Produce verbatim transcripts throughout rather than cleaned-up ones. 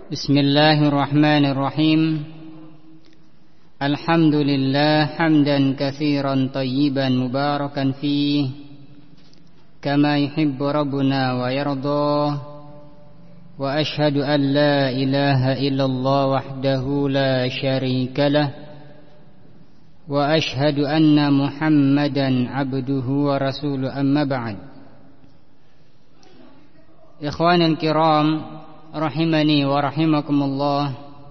Bismillahirrahmanirrahim. Alhamdulillah hamdan katsiran tayyiban mubarakan fih kama yuhibbu rabbuna wa yarda. Wa ashhadu an la ilaha illallah wahdahu la syarika lah. Wa ashhadu anna Muhammadan abduhu wa rasuluhu, amma ba'd. Ikhwanul kiram rahimani wa rahimakumullah.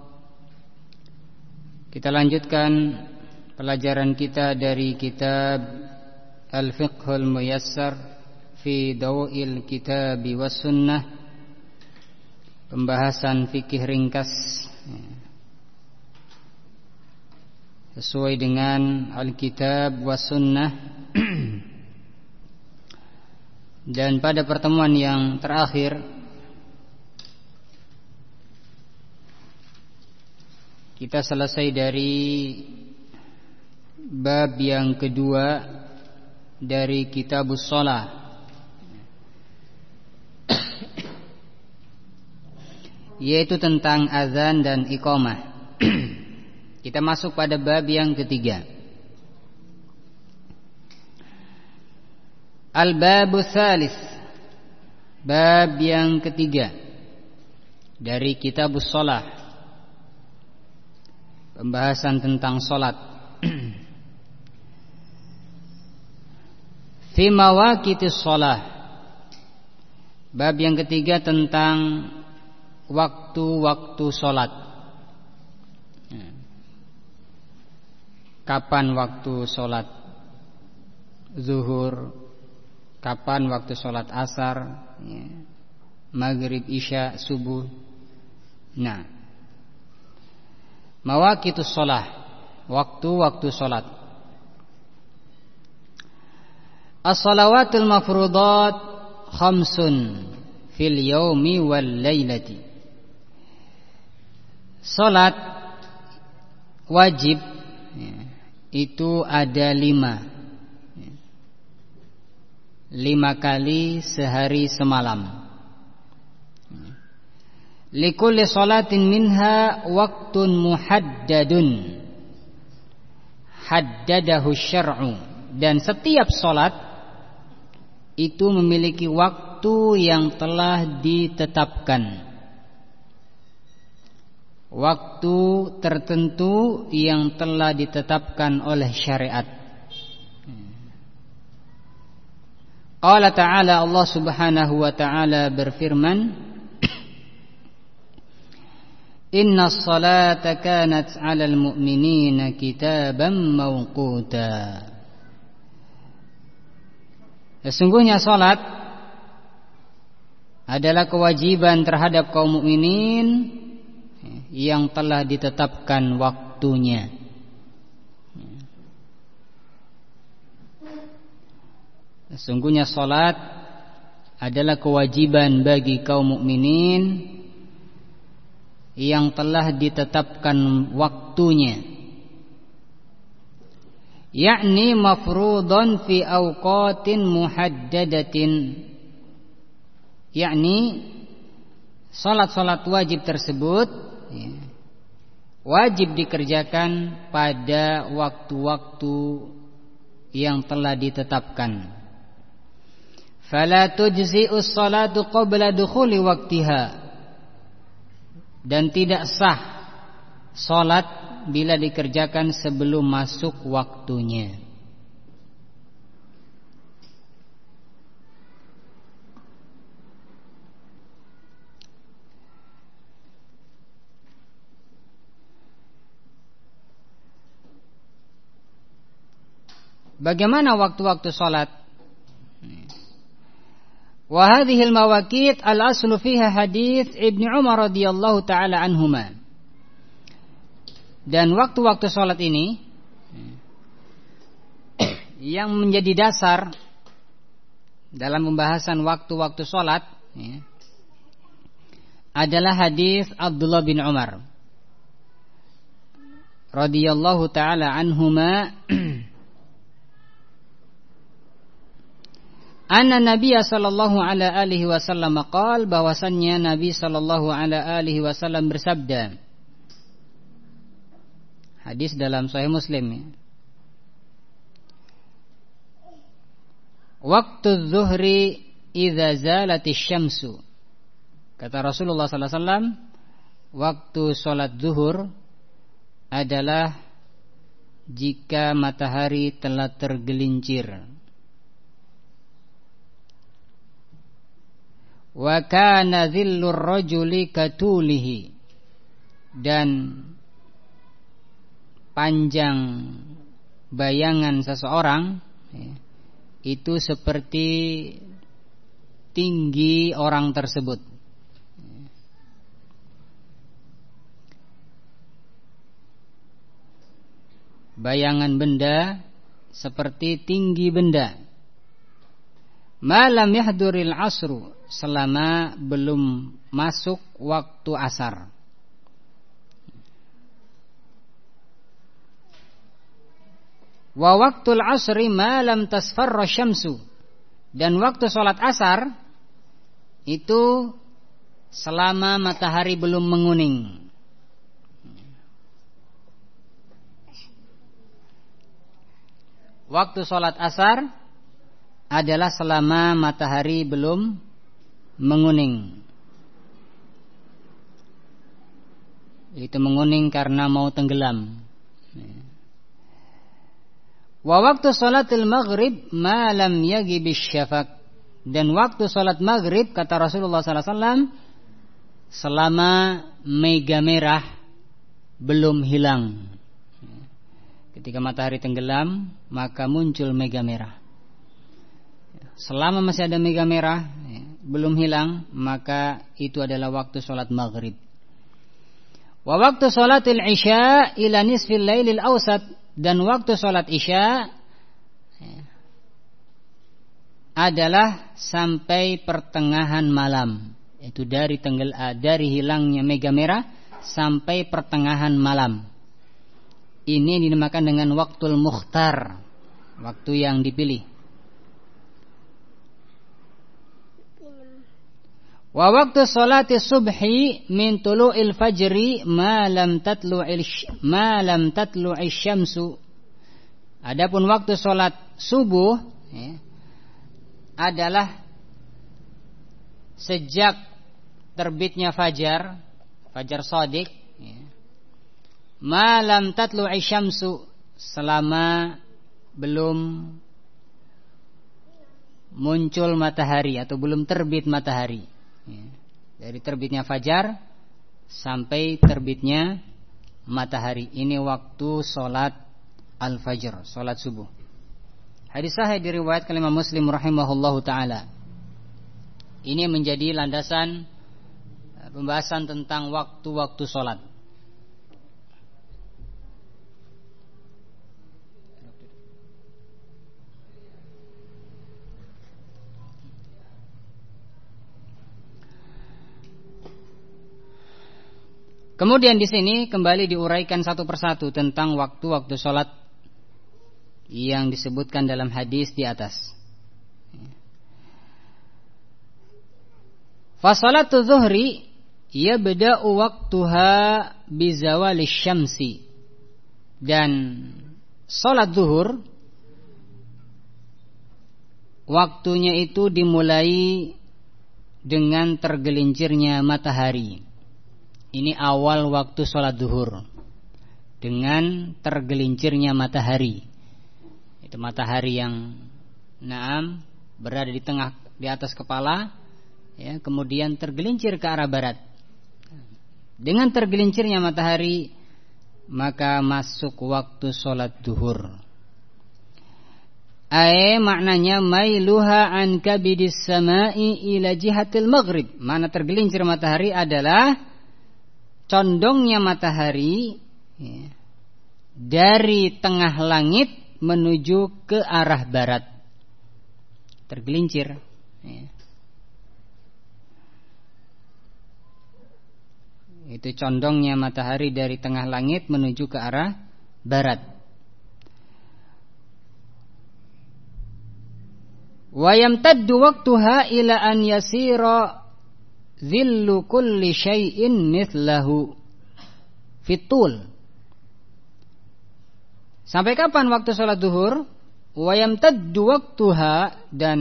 Kita lanjutkan pelajaran kita dari kitab Al-Fiqhul Muyassar fi Dawa'il Kitab was Sunnah, pembahasan fikih ringkas sesuai dengan Al-Kitab was Sunnah. Dan pada pertemuan yang terakhir kita selesai dari bab yang kedua dari Kitabus Shalah, yaitu tentang azan dan iqamah. Kita masuk pada bab yang ketiga, Al-Babu Tsalis, bab yang ketiga dari Kitabus Shalah, pembahasan tentang salat. Fi mawaqitis shalah, bab yang ketiga tentang waktu-waktu salat. Kapan waktu salat zuhur, kapan waktu salat asar, maghrib, isya, subuh. Nah, mawaqitus shalah, waktu-waktu salat. As-shalawatul mafruḍat khamsun fil yaumi wal lailati. Salat wajib itu ada lima, lima kali sehari semalam. Likulli salatin minha waktun muhaddadun haddadahu syar'u, dan setiap salat itu memiliki waktu yang telah ditetapkan, waktu tertentu yang telah ditetapkan oleh syariat. Qala ta'ala, Allah subhanahu wa ta'ala berfirman, Inna salata kanat 'alal mu'minina kitaban mawquta. Sesungguhnya salat adalah kewajiban terhadap kaum mukminin yang telah ditetapkan waktunya. Sesungguhnya salat adalah kewajiban bagi kaum mukminin yang telah ditetapkan waktunya, yakni mafruḍan fi awqatin muhaddadatin, yakni salat-salat wajib tersebut ya, wajib dikerjakan pada waktu-waktu yang telah ditetapkan. Fala tujzi'us salatu qabla dukhuli waqtiha, dan tidak sah salat bila dikerjakan sebelum masuk waktunya. Bagaimana waktu-waktu salat? Wa hadhil mawaqit al-aslu fiha hadits Ibnu Umar radhiyallahu taala anhuma. Dan waktu-waktu salat ini yang menjadi dasar dalam pembahasan waktu-waktu salat ya, adalah hadis Abdullah bin Umar radhiyallahu taala anhuma Anna Nabiya sallallahu ala alihi wasallam qala, bahwasannya Nabi sallallahu ala alihi wasallam bersabda. Hadis dalam Sahih Muslim ya. Waktu zuhri idza zalatis syamsu. Kata Rasulullah sallallahu alaihi wasallam, waktu salat zuhur adalah jika matahari telah tergelincir. Wa kana dhillur rajuli katulihi, dan panjang bayangan seseorang ya, itu seperti tinggi orang tersebut. Bayangan benda seperti tinggi benda. Malam yahduril asru, selama belum masuk waktu asar. Wa waktul asri malam tasfarra syamsu, dan waktu sholat asar itu selama matahari belum menguning. Waktu sholat asar adalah selama matahari belum menguning. Itu menguning karena mau tenggelam. Wa waktu sholatil maghrib ma lam yaghibis syafaq, dan waktu sholat maghrib kata Rasulullah sallallahu alaihi wasallam selama mega merah belum hilang. Ketika matahari tenggelam maka muncul mega merah. Selama masih ada mega merah ya, belum hilang, maka itu adalah waktu sholat maghrib. Wa waktu sholatil isya ila nisfil lailil awsat, dan waktu sholat isya ya, adalah sampai pertengahan malam. Itu dari tenggel, dari hilangnya mega merah sampai pertengahan malam. Ini dinamakan dengan waktul mukhtar, waktu yang dipilih. Wa waktu salati subhi min tulu'il fajri ma lam tatlu'il ma lam tatlu'is syamsu. Adapun waktu salat subuh ya, adalah sejak terbitnya fajar, fajar shadiq ya, ma lam tatlu'is syamsu, selama belum muncul matahari atau belum terbit matahari. Ya, dari terbitnya fajar sampai terbitnya matahari, ini waktu sholat al-fajr, sholat subuh. Hadis sahih diriwayatkan oleh Imam Muslim rahimahullahu taala. Ini menjadi landasan pembahasan tentang waktu-waktu sholat. Kemudian di sini kembali diuraikan satu persatu tentang waktu-waktu sholat yang disebutkan dalam hadis di atas. Fasalatu zuhri yabda'u waqtuha bizawali syamsi, dan sholat zuhur waktunya itu dimulai dengan tergelincirnya matahari. Ini awal waktu sholat zuhur, dengan tergelincirnya matahari. Itu matahari yang naam berada di tengah, di atas kepala ya, kemudian tergelincir ke arah barat. Dengan tergelincirnya matahari maka masuk waktu sholat zuhur. Ay, maknanya mailuha an kabidis samai ila jihatil maghrib. Mana tergelincir matahari adalah condongnya matahari ya, dari tengah langit menuju ke arah barat. Tergelincir ya. Itu condongnya matahari dari tengah langit menuju ke arah barat. Wa yamtaddu waqtuha ila an yasira dhillu kulli syai'in mithlahu fitul. Sampai kapan waktu sholat duhur? Wa yamtaddu waqtuha, dan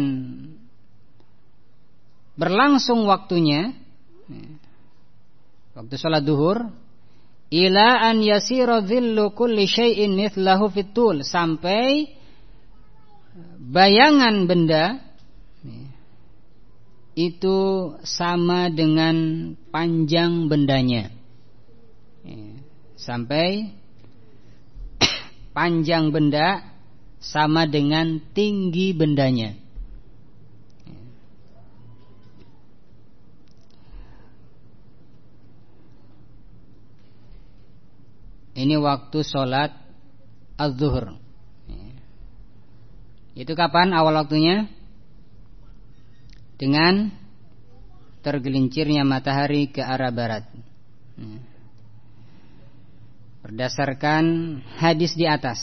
berlangsung waktunya, waktu sholat duhur, ila an yasira dhillu kulli syai'in mithlahu fitul, sampai bayangan benda itu sama dengan panjang bendanya, sampai panjang benda sama dengan tinggi bendanya. Ini waktu sholat az-zuhur. Itu kapan awal waktunya? Dengan tergelincirnya matahari ke arah barat. Berdasarkan hadis di atas.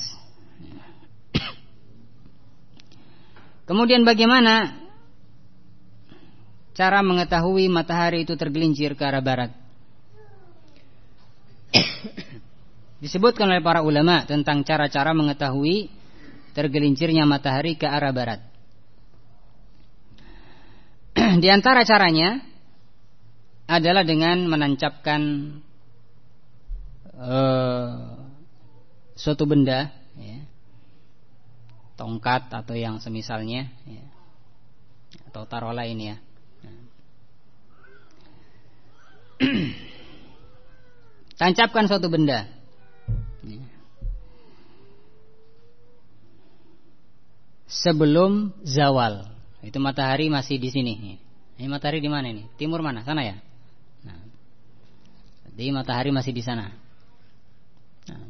Kemudian bagaimana cara mengetahui matahari itu tergelincir ke arah barat? Disebutkan oleh para ulama tentang cara-cara mengetahui tergelincirnya matahari ke arah barat. Di antara caranya adalah dengan menancapkan uh, suatu benda, ya, tongkat atau yang semisalnya, ya, atau taruhlah ini ya. Tancapkan suatu benda, ya, sebelum zawal. Itu matahari masih di sini. Ini matahari di mana ini? Timur mana? Sana ya. Nah, jadi matahari masih di sana. Nah,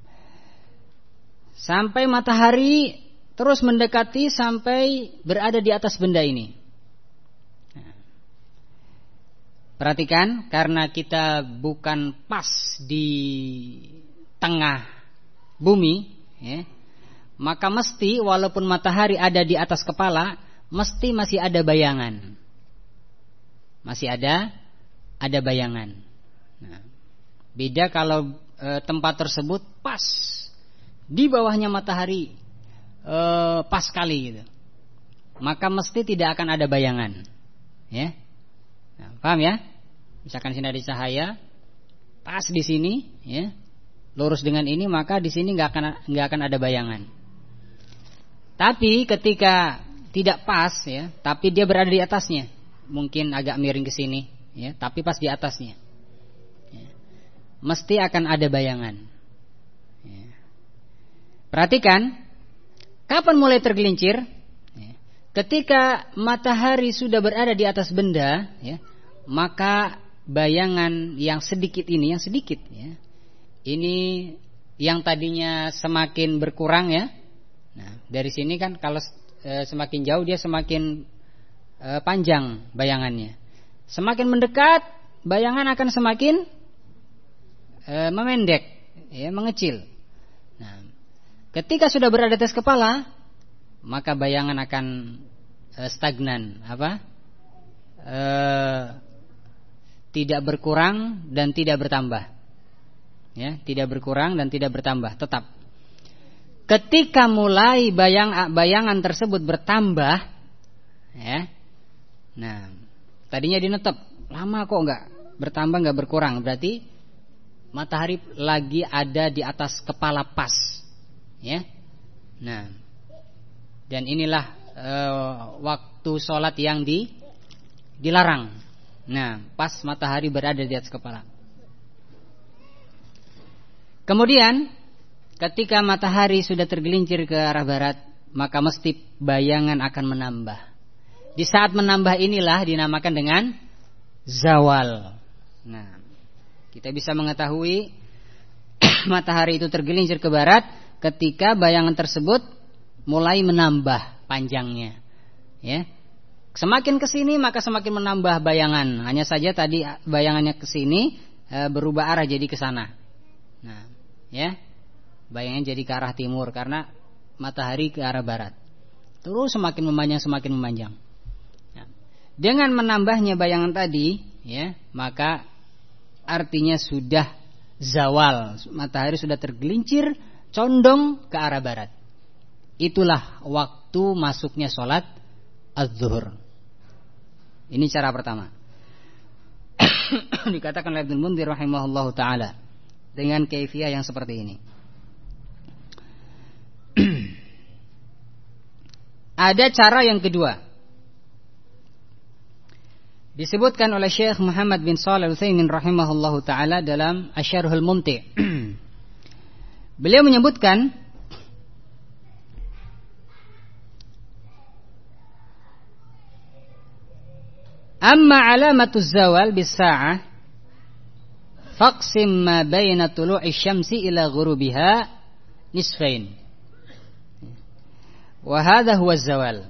sampai matahari terus mendekati sampai berada di atas benda ini. Nah, perhatikan, karena kita bukan pas di tengah bumi, ya, maka mesti walaupun matahari ada di atas kepala, mesti masih ada bayangan. Masih ada ada bayangan. Nah, beda kalau e, tempat tersebut pas di bawahnya matahari, e, pas sekali gitu, maka mesti tidak akan ada bayangan, ya. Nah, paham ya? Misalkan sini ada cahaya, pas di sini, ya, lurus dengan ini, maka di sini nggak akan nggak akan ada bayangan. Tapi ketika tidak pas, ya, tapi dia berada di atasnya, mungkin agak miring ke sini, ya, tapi pas di atasnya, ya, mesti akan ada bayangan. Ya. Perhatikan, kapan mulai tergelincir? Ya. Ketika matahari sudah berada di atas benda, ya, maka bayangan yang sedikit ini, yang sedikit, ya, ini yang tadinya semakin berkurang, ya. Nah, dari sini kan kalau e, semakin jauh dia semakin e, panjang bayangannya. Semakin mendekat, bayangan akan semakin e, memendek, ya, mengecil. Nah, ketika sudah berada di atas kepala, maka bayangan akan e, stagnan, apa? E, tidak berkurang dan tidak bertambah. Ya, tidak berkurang dan tidak bertambah, tetap. Ketika mulai bayang, bayangan tersebut bertambah, ya, nah, tadinya dinetep, lama kok nggak bertambah, nggak berkurang, berarti matahari lagi ada di atas kepala pas, ya. Nah, dan inilah e, waktu sholat yang di, dilarang. Nah, pas matahari berada di atas kepala. Kemudian ketika matahari sudah tergelincir ke arah barat, maka mesti bayangan akan menambah. Di saat menambah inilah dinamakan dengan zawal. Nah, kita bisa mengetahui matahari itu tergelincir ke barat ketika bayangan tersebut mulai menambah panjangnya. Ya, semakin ke sini maka semakin menambah bayangan. Hanya saja tadi bayangannya ke sini e, berubah arah jadi ke sana. Nah, ya. Bayangan jadi ke arah timur karena matahari ke arah barat. terus semakin memanjang semakin memanjang. Nah, dengan menambahnya bayangan tadi, ya, maka artinya sudah zawal, matahari sudah tergelincir condong ke arah barat. Itulah waktu masuknya sholat az-zuhur. Ini cara pertama. Dikatakan oleh Ibnu Munzir rahimahullahu taala dengan kaifiyah yang seperti ini. Ada cara yang kedua. Disebutkan oleh Syekh Muhammad bin Shalih Al-Utsaimin rahimahullahu taala dalam Asy-Syarhul Mumti'. Beliau menyebutkan amma alamatu zawal bis-sa'ah faqsim ma baina tulu'i syamsi ila ghurubiha nisfain. Wa hadha huwa zawal.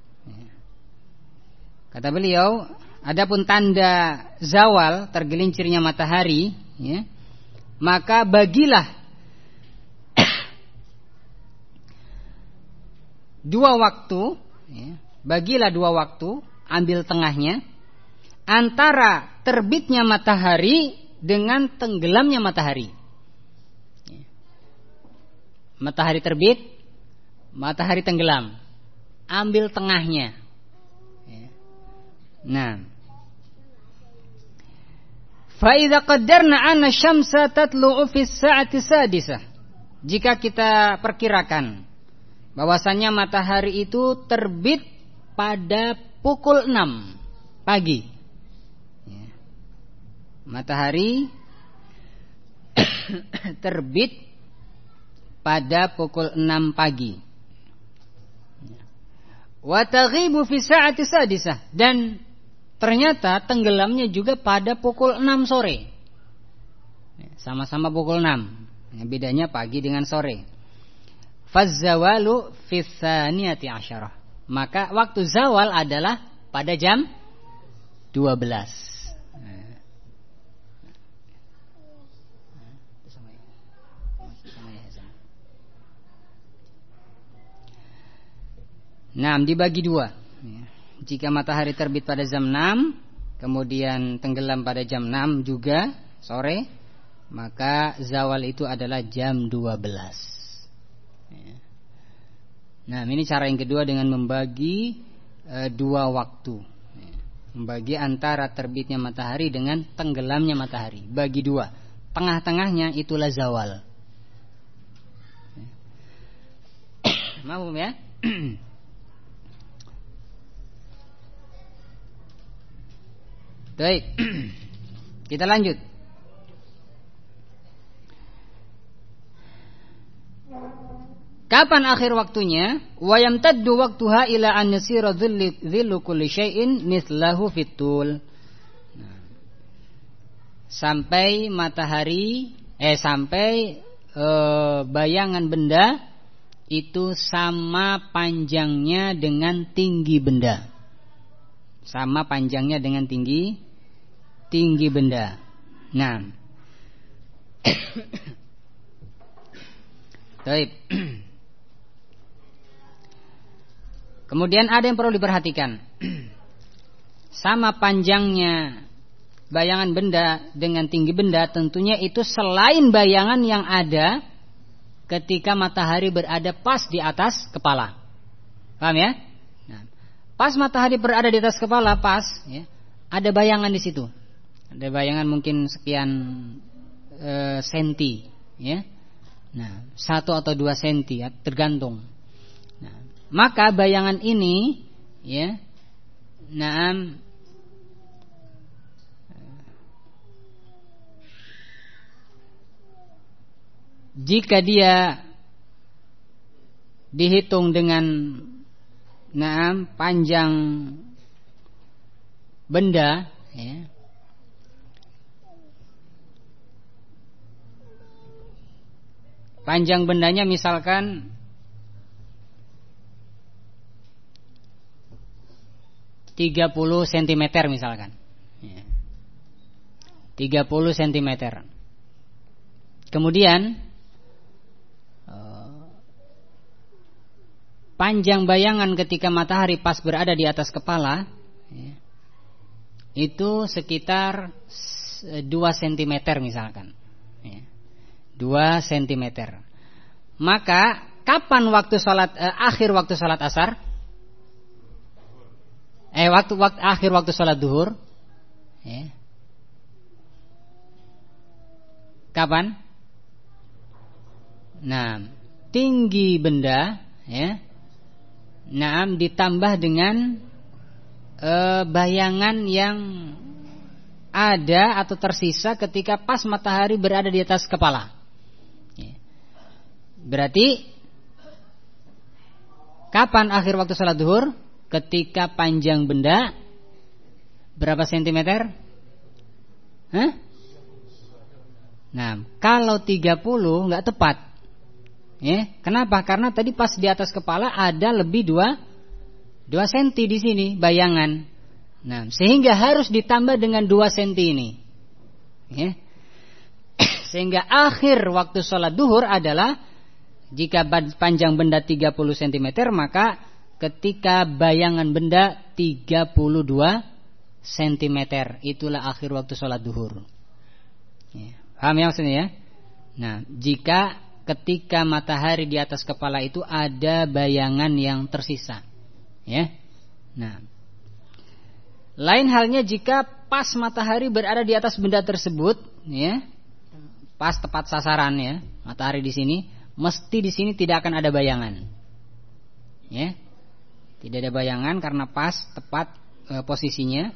Kata beliau, adapun tanda zawal, tergelincirnya matahari, ya, maka bagilah dua waktu, ya, bagilah dua waktu, ambil tengahnya antara terbitnya matahari dengan tenggelamnya matahari. Matahari terbit, matahari tenggelam, ambil tengahnya. Nah, fa idza qaddarna anna syamsa tatlu'u fi as-sa'ati sadisah. Jika kita perkirakan bahwasannya matahari itu terbit pada pukul enam pagi. Matahari terbit pada pukul enam pagi. Wa taghibu fi sa'ati sadisah, dan ternyata tenggelamnya juga pada pukul enam sore. Sama-sama pukul enam. Bedanya pagi dengan sore. Faz-zawalu fi tsaniyati asyarah. Maka waktu zawal adalah pada jam dua belas. Nah, dibagi dua. Jika matahari terbit pada jam enam, kemudian tenggelam pada jam enam juga sore, maka zawal itu adalah jam dua belas. Nah, ini cara yang kedua dengan membagi e, dua waktu. Membagi antara terbitnya matahari dengan tenggelamnya matahari. Bagi dua. Tengah-tengahnya itulah zawal. Mahum ya? Baik, kita lanjut. Kapan akhir waktunya? Wa yamtaddu waqtuha ila an yasira dhillu kulli syai'in mithlahu fitul. Sampai matahari eh sampai eh, bayangan benda itu sama panjangnya dengan tinggi benda. Sama panjangnya dengan tinggi tinggi benda. Nah, baik. Kemudian ada yang perlu diperhatikan. Sama panjangnya bayangan benda dengan tinggi benda, tentunya itu selain bayangan yang ada ketika matahari berada pas di atas kepala. Paham ya? Nah, pas matahari berada di atas kepala, pas, ya, ada bayangan di situ. Ada bayangan mungkin sekian e, senti, ya. Nah, satu atau dua senti, ya, tergantung. Nah, maka bayangan ini, ya, nah, jika dia dihitung dengan nah, panjang benda, ya, panjang bendanya misalkan tiga puluh sentimeter misalkan, ya, tiga puluh sentimeter. Kemudian panjang bayangan ketika matahari pas berada di atas kepala ya, itu sekitar dua sentimeter misalkan ya, dua sentimeter. Maka kapan waktu salat eh, akhir waktu salat asar? Eh waktu waktu akhir waktu salat duhur? Ya. Kapan? Nah, tinggi benda ya. Nah, ditambah dengan e, bayangan yang ada atau tersisa ketika pas matahari berada di atas kepala. Ya. Berarti kapan akhir waktu salat duhur? Ketika panjang benda berapa sentimeter? Hah? Nah, kalau tiga puluh nggak tepat. Ya, kenapa? Karena tadi pas di atas kepala ada lebih dua dua senti di sini bayangan. Nah, sehingga harus ditambah dengan dua senti ini. Ya. Sehingga akhir waktu sholat duhur adalah jika panjang benda tiga puluh sentimeter, maka ketika bayangan benda tiga puluh dua sentimeter, itulah akhir waktu sholat duhur. Ya. Paham ya maksudnya ya? Nah, jika ketika matahari di atas kepala itu ada bayangan yang tersisa, ya. Nah, lain halnya jika pas matahari berada di atas benda tersebut, ya, pas tepat sasaran ya, matahari di sini, mesti di sini tidak akan ada bayangan, ya, tidak ada bayangan karena pas tepat e, posisinya,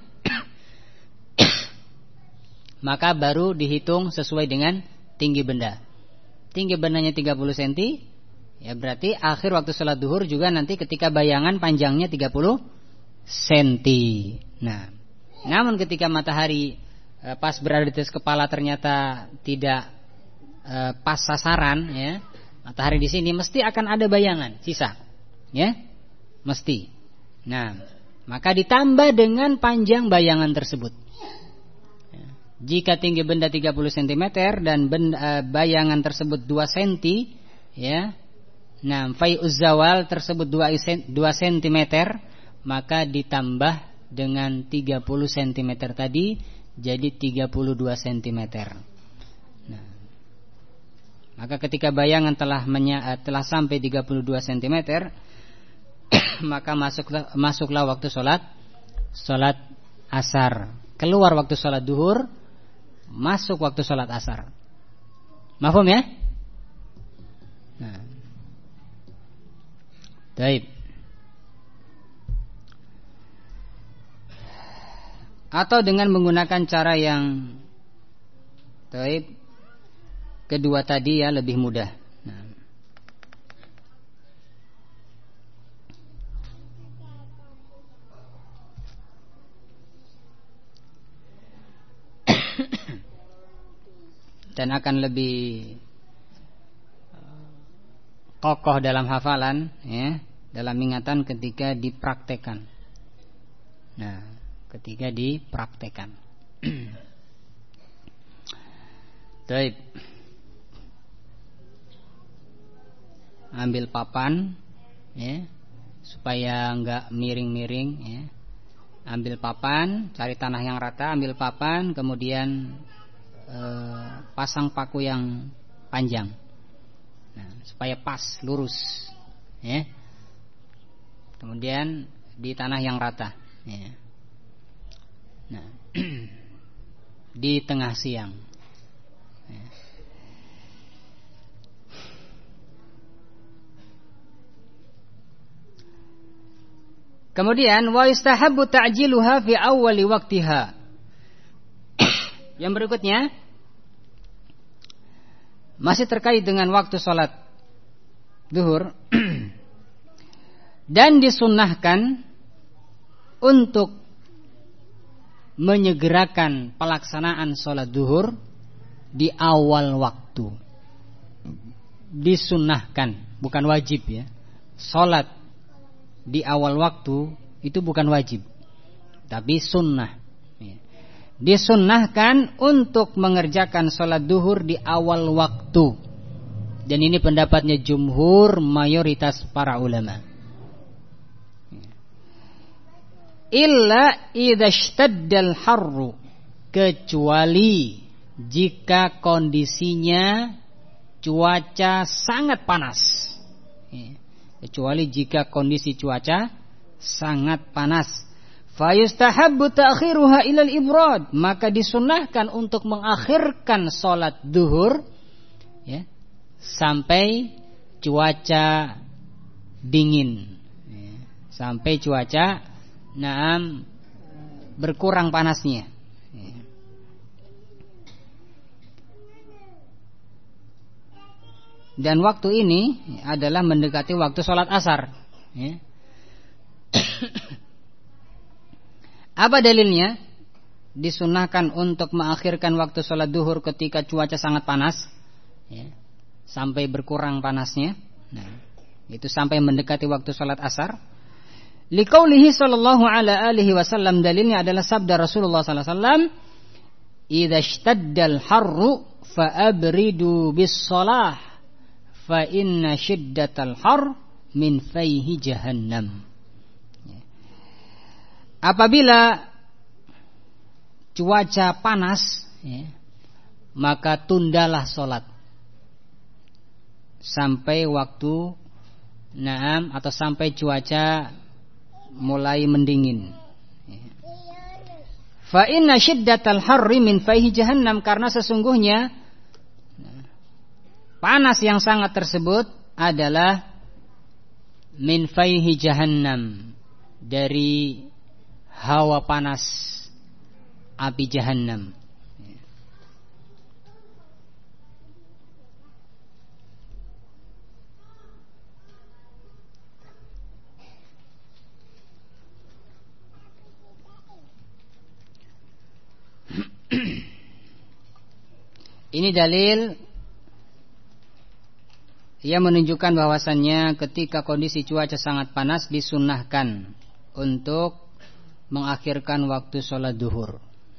maka baru dihitung sesuai dengan tinggi benda. Tinggi bendanya tiga puluh sentimeter, ya berarti akhir waktu sholat duhur juga nanti ketika bayangan panjangnya tiga puluh sentimeter. Nah, namun ketika matahari e, pas berada di atas kepala ternyata tidak e, pas sasaran, ya, matahari di sini mesti akan ada bayangan sisa, ya, mesti. Nah, maka ditambah dengan panjang bayangan tersebut. Jika tinggi benda tiga puluh sentimeter dan benda, bayangan tersebut dua sentimeter, ya. Nah, fai'uz zawal tersebut dua sentimeter, maka ditambah dengan tiga puluh sentimeter tadi jadi tiga puluh dua sentimeter. Nah, maka ketika bayangan telah menya, telah sampai tiga puluh dua sentimeter, maka masuklah masuklah waktu salat salat asar. Keluar waktu salat duhur, masuk waktu sholat asar. Mafhum ya? Nah, baik. Atau dengan menggunakan cara yang baik, kedua tadi ya lebih mudah. Nah. Dan akan lebih kokoh dalam hafalan, ya, dalam ingatan ketika dipraktekkan. Nah, ketika dipraktekkan. Baik. Ambil papan, ya, supaya enggak miring-miring, ya. Ambil papan, cari tanah yang rata, ambil papan, kemudian pasang paku yang panjang, nah, supaya pas lurus, ya. Kemudian di tanah yang rata, ya. Nah, di tengah siang, ya. Kemudian wa istahabbu ta'jiluha fi awwali waqtiha. Yang berikutnya masih terkait dengan waktu sholat duhur. Dan disunnahkan untuk menyegerakan pelaksanaan sholat duhur di awal waktu. Disunnahkan, bukan wajib ya. Sholat di awal waktu itu bukan wajib, tapi sunnah. Disunnahkan untuk mengerjakan sholat duhur di awal waktu. Dan ini pendapatnya jumhur mayoritas para ulama, illa idza ishtaddal harru, kecuali jika kondisinya cuaca sangat panas. Kecuali jika kondisi cuaca sangat panas. Fayustahabbu ta'khiruha ilal ibrad, maka disunnahkan untuk mengakhirkan salat duhur ya, sampai cuaca dingin, ya, sampai cuaca naam berkurang panasnya. Ya. Dan waktu ini adalah mendekati waktu salat asar. Ya. Apa dalilnya? Disunahkan untuk mengakhirkan waktu sholat duhur ketika cuaca sangat panas, ya, sampai berkurang panasnya. Nah, itu sampai mendekati waktu sholat asar. Liqaulihi sallallahu ala alihi wasallam, dalilnya adalah sabda Rasulullah sallallahu alaihi wasallam, "Idza ishtaddal harru fa abridu bis shalah, fa inna shiddatal har min fayhi jahannam." Apabila cuaca panas, ya, maka tundalah sholat sampai waktu naam atau sampai cuaca mulai mendingin. Fa inna shiddatal harri min fayhi jahannam, karena sesungguhnya panas yang sangat tersebut adalah min fayhi jahannam, dari hawa panas api jahannam. Ini dalil yang menunjukkan bahwasannya ketika kondisi cuaca sangat panas disunnahkan untuk mengakhirkan waktu sholat duhur,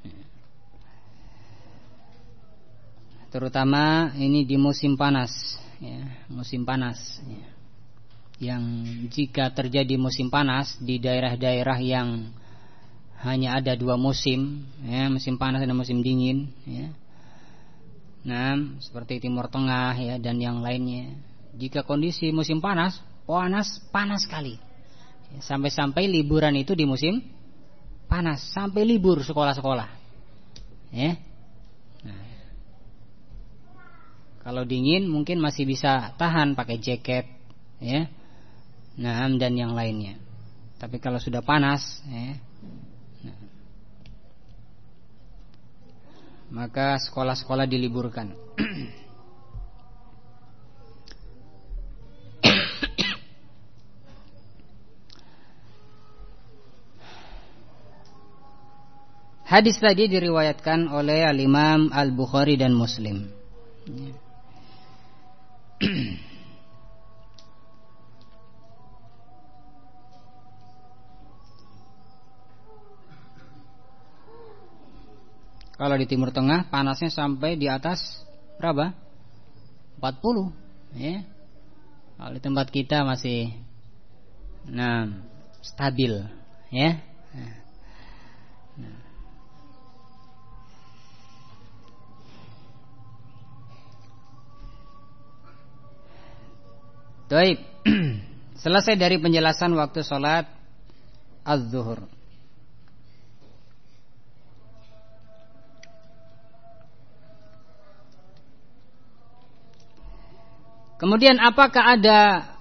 terutama ini di musim panas, ya, musim panas, ya. Yang jika terjadi musim panas di daerah-daerah yang hanya ada dua musim, ya, musim panas dan musim dingin, ya. Nah, seperti Timur Tengah, ya, dan yang lainnya. Jika kondisi musim panas, panas, panas sekali, ya, sampai-sampai liburan itu di musim panas, sampai libur sekolah-sekolah, ya. Nah, kalau dingin mungkin masih bisa tahan pakai jaket, ya, nah, dan yang lainnya. Tapi kalau sudah panas, ya, nah, maka sekolah-sekolah diliburkan. Hadis tadi diriwayatkan oleh Al-Imam Al-Bukhari dan Muslim. Kalau di Timur Tengah panasnya sampai di atas berapa? empat puluh, ya. Kalau di tempat kita masih nah, stabil, ya. Nah. Baik. Selesai dari penjelasan waktu sholat az-zuhur. Kemudian apakah ada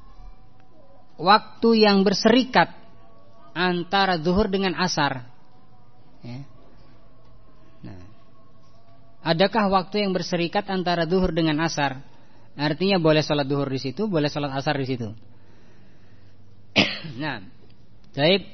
waktu yang berserikat antara zuhur dengan asar? Ya. Nah, adakah waktu yang berserikat antara zuhur dengan asar? Artinya boleh sholat duhur di situ, boleh sholat asar di situ. Nah, baik.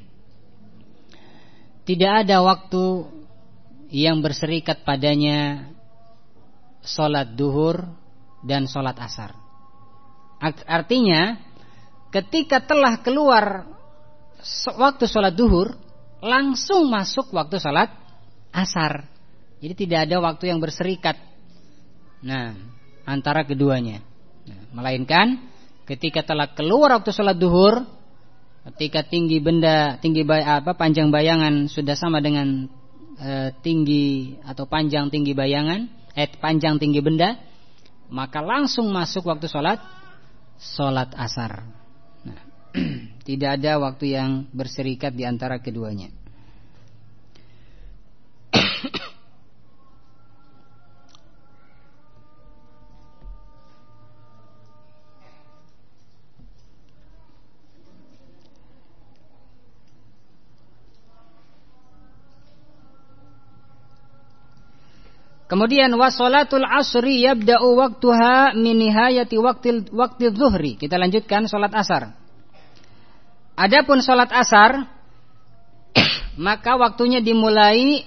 Tidak ada waktu yang berserikat padanya sholat duhur dan sholat asar. Artinya, ketika telah keluar waktu sholat duhur, langsung masuk waktu sholat asar. Jadi tidak ada waktu yang berserikat, nah, antara keduanya, nah, melainkan ketika telah keluar waktu sholat duhur, Ketika tinggi benda, tinggi bay, apa panjang bayangan sudah sama dengan e, tinggi atau panjang tinggi bayangan, eh panjang tinggi benda, maka langsung masuk waktu sholat sholat asar. Nah, tidak ada waktu yang berserikat di antara keduanya. Kemudian wasolatul asri yabda'u waktuha min nihayati waktil waktil zuhri. Kita lanjutkan solat asar. Adapun solat asar maka waktunya dimulai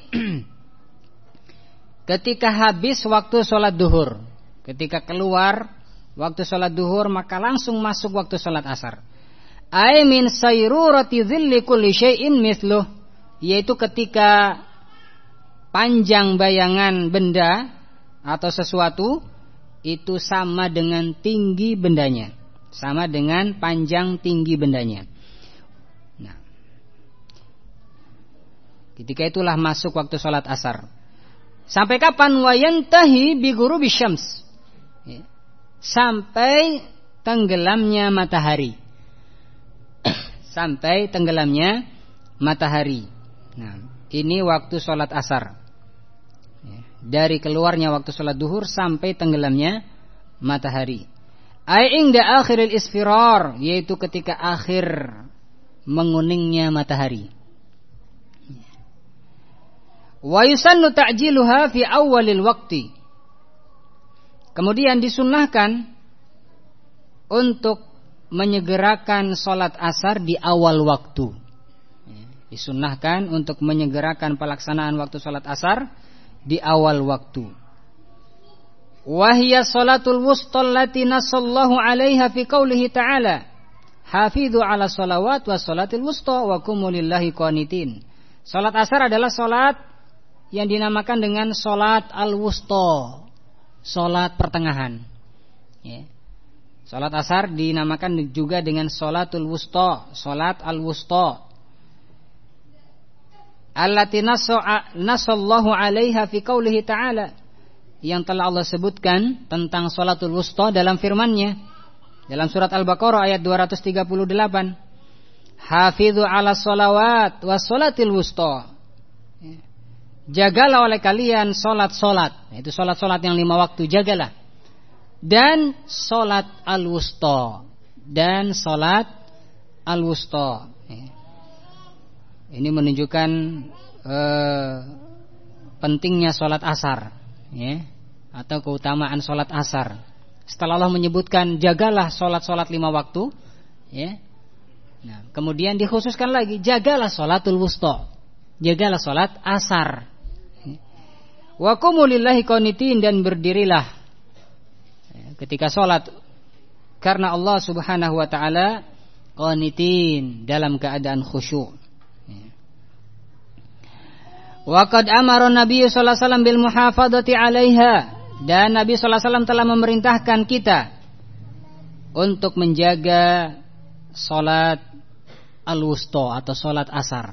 ketika habis waktu solat duhur. Ketika keluar waktu solat duhur maka langsung masuk waktu solat asar. Ai min sayrurati dhilli kulli syai'in mithluh, yaitu ketika panjang bayangan benda atau sesuatu itu sama dengan tinggi bendanya, sama dengan panjang tinggi bendanya. Nah, ketika itulah masuk waktu sholat asar. Sampai kapan? Wayantahi bi ghurubi syams, sampai tenggelamnya matahari. Sampai tenggelamnya matahari. Nah, ini waktu sholat asar. Dari keluarnya waktu sholat duhur sampai tenggelamnya matahari. Ai inda akhiril isfirar, yaitu ketika akhir menguningnya matahari. Wa yusannu ta'jiluha fi awwalil waqti. Kemudian disunnahkan untuk menyegerakan sholat asar di awal waktu. Disunnahkan untuk menyegerakan pelaksanaan waktu sholat asar di awal waktu. Wahiyya salatul wusta allati nasallahu alaiha fi qaulihi ta'ala hafidhu ala salawat wa salatil wusta wa qumu lillahi qanitin. Salat asar adalah salat yang dinamakan dengan salat al-wusta, salat pertengahan. Ya. Salat asar dinamakan juga dengan salatul wusta, salat al-wusta. Allati nasallahu alaiha fi qaulihi ta'ala, yang telah Allah sebutkan tentang salatul wusta dalam firman-Nya dalam surat Al-Baqarah ayat dua ratus tiga puluh delapan. Hafidhu ala salawat was salatil wusta. Jagalah oleh kalian salat-salat, yaitu salat-salat yang lima waktu, jagalah. Dan salat al-wusta, dan salat al-wusta. Ini menunjukkan eh, pentingnya sholat asar, ya, atau keutamaan sholat asar. Setelah Allah menyebutkan jagalah sholat-sholat lima waktu, ya, nah, kemudian dikhususkan lagi jagalah sholatul wusta, jagalah sholat asar. Wa qumu lillahi qanitin, dan berdirilah ya, ketika sholat karena Allah Subhanahu wa taala, qanitin, dalam keadaan khusyuk. Wa qad amara Nabi sallallahu alaihi wasallam bil muhafadzati 'alaiha, dan Nabi sallallahu alaihi wasallam telah memerintahkan kita untuk menjaga salat al-wusta atau salat asar.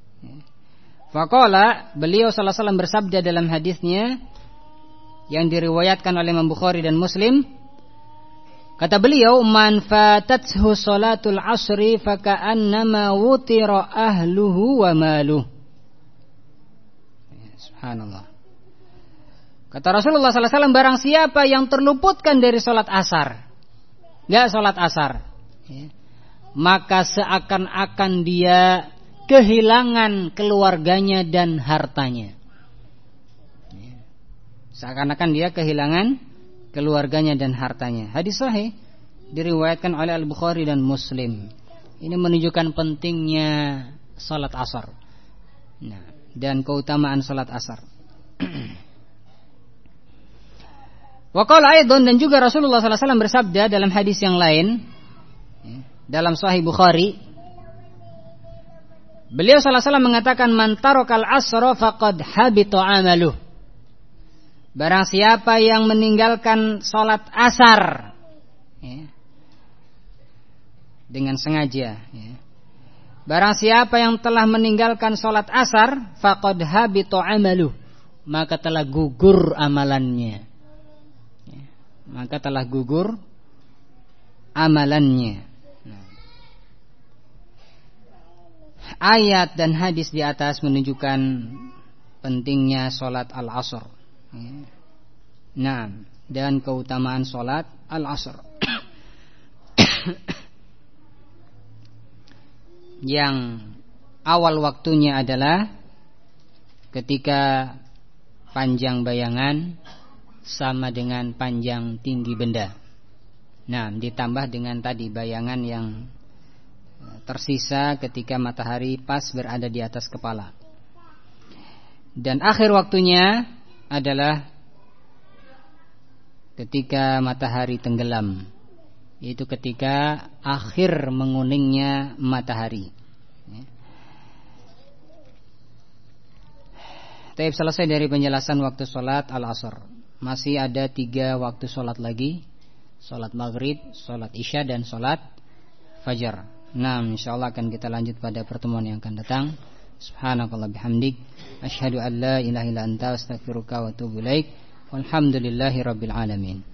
Faqala, beliau sallallahu alaihi wasallam bersabda dalam hadisnya yang diriwayatkan oleh Imam Bukhari dan Muslim, kata beliau, man fatathu salatul asri faka'annama wutira ahluhu wa maluhu. Subhanallah. Kata Rasulullah sallallahu alaihi wasallam, barang siapa yang terluputkan dari sholat asar, gak sholat asar, ya, maka seakan-akan dia kehilangan keluarganya dan hartanya. Ya. Seakan-akan dia kehilangan keluarganya dan hartanya. Hadis sahih diriwayatkan oleh Al-Bukhari dan Muslim. Ini menunjukkan pentingnya sholat asar. Nah, dan keutamaan salat asar. Wa qala aidan, dan juga Rasulullah sallallahu alaihi wasallam bersabda dalam hadis yang lain dalam Sahih Bukhari, beliau sallallahu alaihi wasallam mengatakan, man tarakal asra faqad habita amaluh. Barang siapa yang meninggalkan salat asar ya, dengan sengaja ya, Barang siapa yang telah meninggalkan sholat asar, faqad habita amaluh, maka telah gugur amalannya. Maka telah gugur amalannya. Ayat dan hadis di atas menunjukkan pentingnya sholat al-asr. Nah, dan keutamaan sholat al-asr. Yang awal waktunya adalah ketika panjang bayangan sama dengan panjang tinggi benda. Nah, ditambah dengan tadi bayangan yang tersisa ketika matahari pas berada di atas kepala. Dan akhir waktunya adalah ketika matahari tenggelam, yaitu ketika akhir menguningnya matahari. Taib, selesai dari penjelasan waktu sholat al-asr. Masih ada tiga waktu sholat lagi: sholat maghrib, sholat isya, dan sholat fajar. Nah, insyaallah akan kita lanjut pada pertemuan yang akan datang. Subhanakallah bihamdik, asyhadu an la ilaha illa anta, astaghfiruka wa atubu ilaik. Walhamdulillahi rabbil alamin.